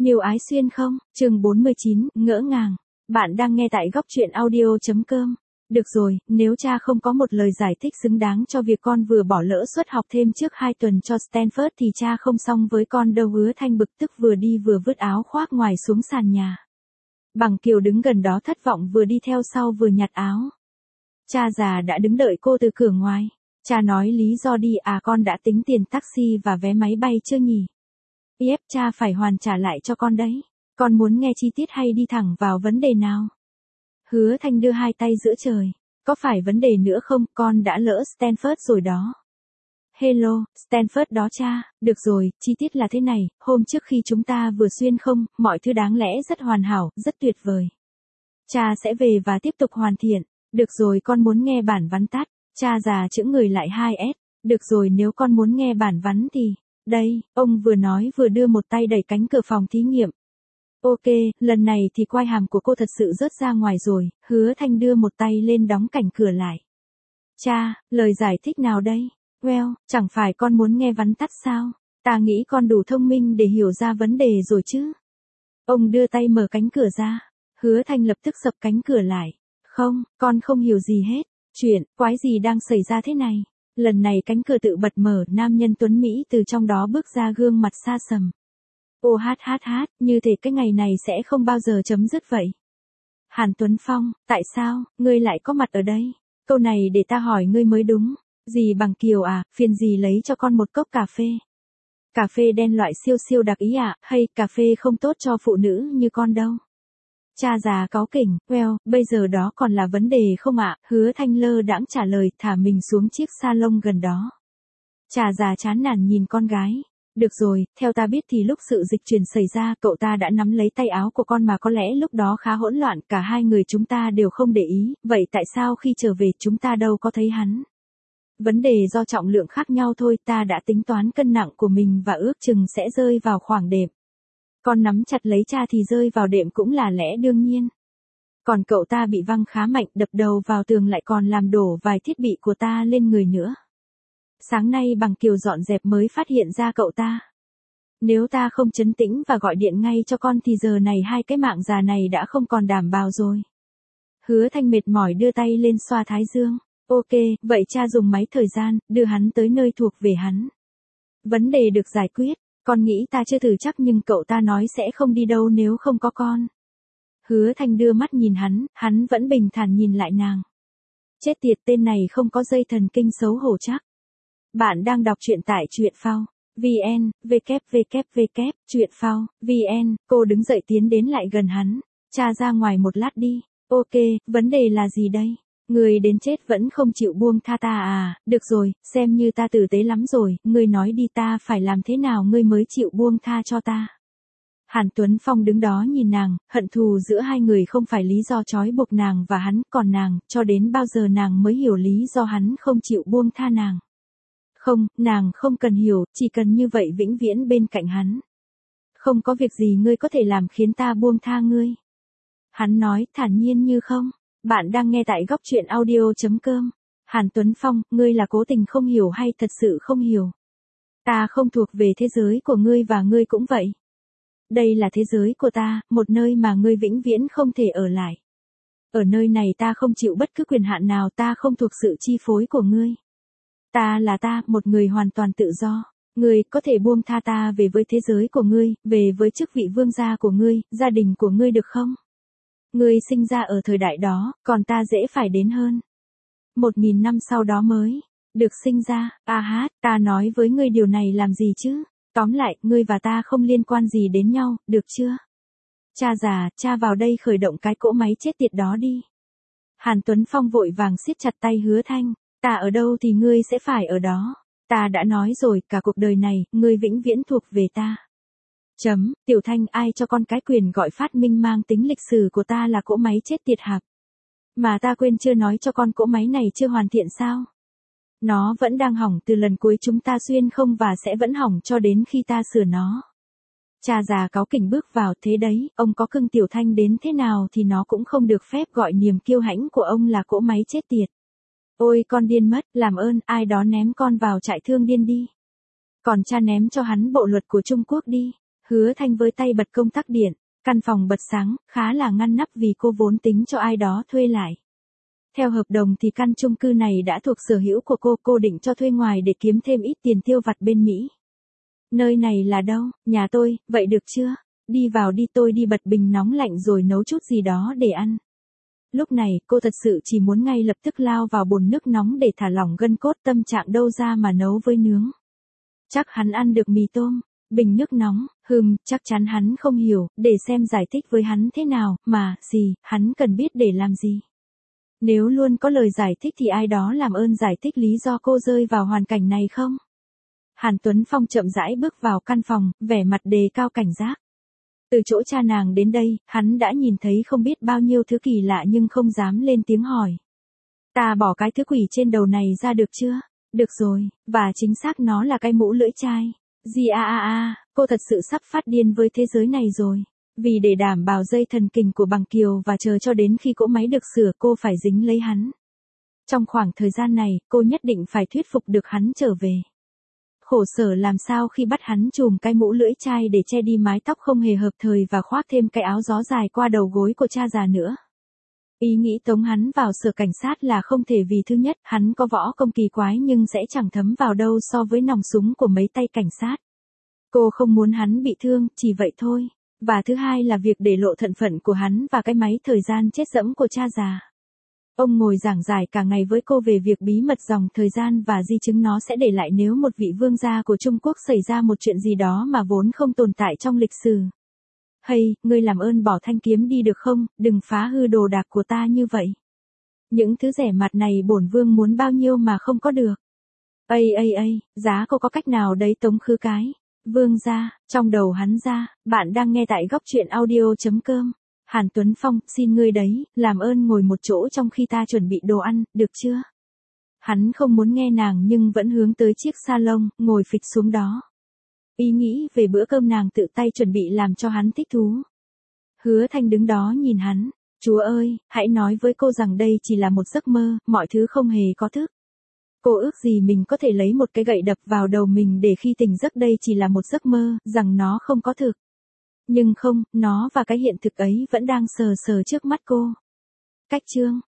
Miêu Ái Xuyên không? Chương 49, ngỡ ngàng. Bạn đang nghe tại góc truyện audio.com. Được rồi, nếu cha không có một lời giải thích xứng đáng cho việc con vừa bỏ lỡ suất học thêm trước 2 tuần cho Stanford thì cha không xong với con đâu. Hứa Thanh bực tức vừa đi vừa vứt áo khoác ngoài xuống sàn nhà. Bằng Kiều đứng gần đó thất vọng vừa đi theo sau vừa nhặt áo. Cha già đã đứng đợi cô từ cửa ngoài. Cha nói lý do đi con đã tính tiền taxi và vé máy bay chưa nhỉ? Cha phải hoàn trả lại cho con đấy. Con muốn nghe chi tiết hay đi thẳng vào vấn đề nào? Hứa Thanh đưa hai tay giữa trời. Có phải vấn đề nữa không? Con đã lỡ Stanford rồi đó. Hello, Stanford đó cha. Được rồi, chi tiết là thế này. Hôm trước khi chúng ta vừa xuyên không, mọi thứ đáng lẽ rất hoàn hảo, rất tuyệt vời. Cha sẽ về và tiếp tục hoàn thiện. Được rồi, con muốn nghe bản vắn tắt. Cha già chững người lại 2S. Được rồi, nếu con muốn nghe bản vắn thì... Đây, ông vừa nói vừa đưa một tay đẩy cánh cửa phòng thí nghiệm. Ok, lần này thì quai hàm của cô thật sự rớt ra ngoài rồi. Hứa Thanh đưa một tay lên đóng cảnh cửa lại. Cha, lời giải thích nào đây? Well, chẳng phải con muốn nghe vắn tắt sao? Ta nghĩ con đủ thông minh để hiểu ra vấn đề rồi chứ. Ông đưa tay mở cánh cửa ra. Hứa Thanh lập tức sập cánh cửa lại. Không, con không hiểu gì hết. Chuyện, quái gì đang xảy ra thế này? Lần này cánh cửa tự bật mở, nam nhân tuấn Mỹ từ trong đó bước ra, gương mặt xa sầm. Ô hát, như thể cái ngày này sẽ không bao giờ chấm dứt vậy. Hàn Tuấn Phong, tại sao, ngươi lại có mặt ở đây? Câu này để ta hỏi ngươi mới đúng. Dì Bằng Kiều phiền dì lấy cho con một cốc cà phê. Cà phê đen loại siêu đặc ý hay cà phê không tốt cho phụ nữ như con đâu. Cha già cáu kỉnh, well, bây giờ đó còn là vấn đề không ạ? Hứa Thanh lơ đãng trả lời, thả mình xuống chiếc salon gần đó. Cha già chán nản nhìn con gái. Được rồi, theo ta biết thì lúc sự dịch chuyển xảy ra, cậu ta đã nắm lấy tay áo của con mà có lẽ lúc đó khá hỗn loạn, cả hai người chúng ta đều không để ý, vậy tại sao khi trở về chúng ta đâu có thấy hắn? Vấn đề do trọng lượng khác nhau thôi, ta đã tính toán cân nặng của mình và ước chừng sẽ rơi vào khoảng đệm. Con nắm chặt lấy cha thì rơi vào đệm cũng là lẽ đương nhiên. Còn cậu ta bị văng khá mạnh, đập đầu vào tường lại còn làm đổ vài thiết bị của ta lên người nữa. Sáng nay Bằng Kiều dọn dẹp mới phát hiện ra cậu ta. Nếu ta không trấn tĩnh và gọi điện ngay cho con thì giờ này hai cái mạng già này đã không còn đảm bảo rồi. Hứa Thanh mệt mỏi đưa tay lên xoa thái dương. Ok, vậy cha dùng máy thời gian, đưa hắn tới nơi thuộc về hắn. Vấn đề được giải quyết. Con nghĩ ta chưa thử chắc nhưng cậu ta nói sẽ không đi đâu nếu không có con. Hứa Thanh đưa mắt nhìn hắn vẫn bình thản nhìn lại nàng. Chết tiệt, tên này không có dây thần kinh xấu hổ chắc. Bạn đang đọc truyện tại truyện phao. VN, www, truyện phao, VN, cô đứng dậy tiến đến lại gần hắn. Cha ra ngoài một lát đi. Ok, vấn đề là gì đây? Người đến chết vẫn không chịu buông tha ta được rồi, xem như ta tử tế lắm rồi, ngươi nói đi ta phải làm thế nào ngươi mới chịu buông tha cho ta. Hàn Tuấn Phong đứng đó nhìn nàng, hận thù giữa hai người không phải lý do trói buộc nàng và hắn, còn nàng, cho đến bao giờ nàng mới hiểu lý do hắn không chịu buông tha nàng. Không, nàng không cần hiểu, chỉ cần như vậy vĩnh viễn bên cạnh hắn. Không có việc gì ngươi có thể làm khiến ta buông tha ngươi. Hắn nói thản nhiên như không. Bạn đang nghe tại góc truyện audio.com. Hàn Tuấn Phong, ngươi là cố tình không hiểu hay thật sự không hiểu? Ta không thuộc về thế giới của ngươi và ngươi cũng vậy. Đây là thế giới của ta, một nơi mà ngươi vĩnh viễn không thể ở lại. Ở nơi này ta không chịu bất cứ quyền hạn nào, ta không thuộc sự chi phối của ngươi. Ta là ta, một người hoàn toàn tự do. Ngươi có thể buông tha ta về với thế giới của ngươi, về với chức vị vương gia của ngươi, gia đình của ngươi được không? Ngươi sinh ra ở thời đại đó, còn ta dễ phải đến hơn. 1000 năm sau đó mới được sinh ra. Ta nói với ngươi điều này làm gì chứ? Tóm lại, ngươi và ta không liên quan gì đến nhau, được chưa? Cha già, cha vào đây khởi động cái cỗ máy chết tiệt đó đi. Hàn Tuấn Phong vội vàng siết chặt tay Hứa Thanh. Ta ở đâu thì ngươi sẽ phải ở đó. Ta đã nói rồi, cả cuộc đời này, ngươi vĩnh viễn thuộc về ta. Tiểu Thanh, ai cho con cái quyền gọi phát minh mang tính lịch sử của ta là cỗ máy chết tiệt hạp? Mà ta quên chưa nói cho con cỗ máy này chưa hoàn thiện sao? Nó vẫn đang hỏng từ lần cuối chúng ta xuyên không và sẽ vẫn hỏng cho đến khi ta sửa nó. Cha già cáu kỉnh bước vào, thế đấy, ông có cưng Tiểu Thanh đến thế nào thì nó cũng không được phép gọi niềm kiêu hãnh của ông là cỗ máy chết tiệt. Ôi con điên mất, làm ơn, ai đó ném con vào trại thương điên đi. Còn cha ném cho hắn bộ luật của Trung Quốc đi. Hứa Thanh với tay bật công tắc điện, căn phòng bật sáng, khá là ngăn nắp vì cô vốn tính cho ai đó thuê lại. Theo hợp đồng thì căn chung cư này đã thuộc sở hữu của cô định cho thuê ngoài để kiếm thêm ít tiền tiêu vặt bên Mỹ. Nơi này là đâu? Nhà tôi, vậy được chưa? Đi vào đi, tôi đi bật bình nóng lạnh rồi nấu chút gì đó để ăn. Lúc này, cô thật sự chỉ muốn ngay lập tức lao vào bồn nước nóng để thả lỏng gân cốt, tâm trạng đâu ra mà nấu với nướng. Chắc hắn ăn được mì tôm, bình nước nóng, chắc chắn hắn không hiểu, để xem giải thích với hắn thế nào, hắn cần biết để làm gì. Nếu luôn có lời giải thích thì ai đó làm ơn giải thích lý do cô rơi vào hoàn cảnh này không? Hàn Tuấn Phong chậm rãi bước vào căn phòng, vẻ mặt đề cao cảnh giác. Từ chỗ cha nàng đến đây, hắn đã nhìn thấy không biết bao nhiêu thứ kỳ lạ nhưng không dám lên tiếng hỏi. Ta bỏ cái thứ quỷ trên đầu này ra được chưa? Được rồi, và chính xác nó là cái mũ lưỡi chai. Cô thật sự sắp phát điên với thế giới này rồi. Vì để đảm bảo dây thần kinh của Bằng Kiều và chờ cho đến khi cỗ máy được sửa cô phải dính lấy hắn. Trong khoảng thời gian này, cô nhất định phải thuyết phục được hắn trở về. Khổ sở làm sao khi bắt hắn trùm cái mũ lưỡi chai để che đi mái tóc không hề hợp thời và khoác thêm cái áo gió dài qua đầu gối của cha già nữa. Ý nghĩ tống hắn vào sở cảnh sát là không thể vì thứ nhất, hắn có võ công kỳ quái nhưng sẽ chẳng thấm vào đâu so với nòng súng của mấy tay cảnh sát. Cô không muốn hắn bị thương, chỉ vậy thôi. Và thứ hai là việc để lộ thân phận của hắn và cái máy thời gian chết dẫm của cha già. Ông ngồi giảng giải cả ngày với cô về việc bí mật dòng thời gian và di chứng nó sẽ để lại nếu một vị vương gia của Trung Quốc xảy ra một chuyện gì đó mà vốn không tồn tại trong lịch sử. Hay, ngươi làm ơn bỏ thanh kiếm đi được không, đừng phá hư đồ đạc của ta như vậy. Những thứ rẻ mạt này bổn vương muốn bao nhiêu mà không có được. Giá cô có cách nào đấy Tống Khứ cái. Vương gia, trong đầu hắn ra, bạn đang nghe tại góc truyện audio.com. Hàn Tuấn Phong, xin ngươi đấy, làm ơn ngồi một chỗ trong khi ta chuẩn bị đồ ăn, được chưa? Hắn không muốn nghe nàng nhưng vẫn hướng tới chiếc salon, ngồi phịch xuống đó. Ý nghĩ về bữa cơm nàng tự tay chuẩn bị làm cho hắn thích thú. Hứa Thanh đứng đó nhìn hắn, Chúa ơi, hãy nói với cô rằng đây chỉ là một giấc mơ, mọi thứ không hề có thức. Cô ước gì mình có thể lấy một cái gậy đập vào đầu mình để khi tỉnh giấc đây chỉ là một giấc mơ, rằng nó không có thực. Nhưng không, nó và cái hiện thực ấy vẫn đang sờ sờ trước mắt cô. Cách chương